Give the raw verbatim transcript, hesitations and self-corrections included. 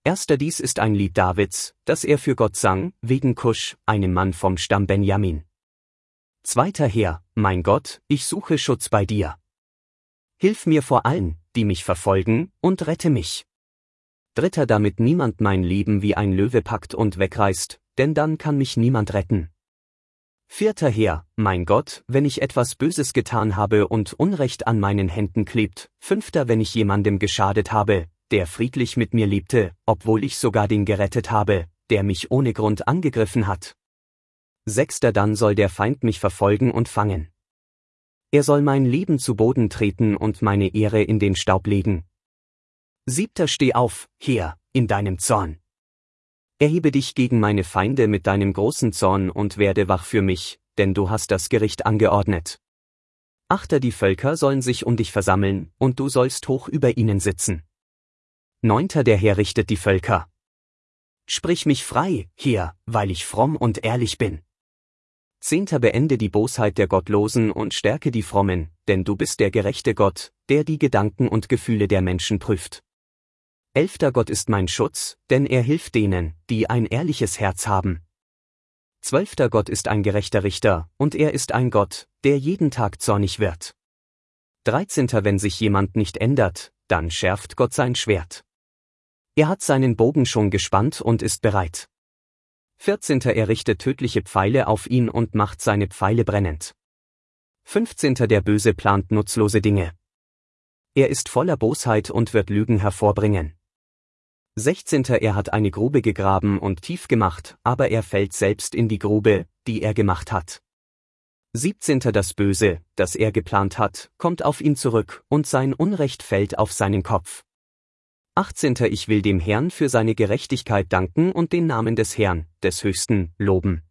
Erster Dies ist ein Lied Davids, das er für Gott sang, wegen Kusch, einem Mann vom Stamm Benjamin. Zweiter Herr, mein Gott, ich suche Schutz bei dir. Hilf mir vor allen, die mich verfolgen, und rette mich. Dritter, damit niemand mein Leben wie ein Löwe packt und wegreißt, denn dann kann mich niemand retten. Vierter Herr, mein Gott, wenn ich etwas Böses getan habe und Unrecht an meinen Händen klebt. Fünfter, wenn ich jemandem geschadet habe, der friedlich mit mir lebte, obwohl ich sogar den gerettet habe, der mich ohne Grund angegriffen hat. Sechster, dann soll der Feind mich verfolgen und fangen. Er soll mein Leben zu Boden treten und meine Ehre in den Staub legen. Siebter, steh auf, Herr, in deinem Zorn. Erhebe dich gegen meine Feinde mit deinem großen Zorn und werde wach für mich, denn du hast das Gericht angeordnet. Achter, die Völker sollen sich um dich versammeln, und du sollst hoch über ihnen sitzen. Neunter, der Herr richtet die Völker. Sprich mich frei, Herr, weil ich fromm und ehrlich bin. Zehnter, beende die Bosheit der Gottlosen und stärke die Frommen, denn du bist der gerechte Gott, der die Gedanken und Gefühle der Menschen prüft. Elfter, Gott ist mein Schutz, denn er hilft denen, die ein ehrliches Herz haben. Zwölfter, Gott ist ein gerechter Richter, und er ist ein Gott, der jeden Tag zornig wird. Dreizehnter, wenn sich jemand nicht ändert, dann schärft Gott sein Schwert. Er hat seinen Bogen schon gespannt und ist bereit. Vierzehnter, er richtet tödliche Pfeile auf ihn und macht seine Pfeile brennend. Fünfzehnter, der Böse plant nutzlose Dinge. Er ist voller Bosheit und wird Lügen hervorbringen. Sechzehnter, er hat eine Grube gegraben und tief gemacht, aber er fällt selbst in die Grube, die er gemacht hat. Siebzehnter, das Böse, das er geplant hat, kommt auf ihn zurück, und sein Unrecht fällt auf seinen Kopf. Achtzehnter, ich will dem Herrn für seine Gerechtigkeit danken und den Namen des Herrn, des Höchsten, loben.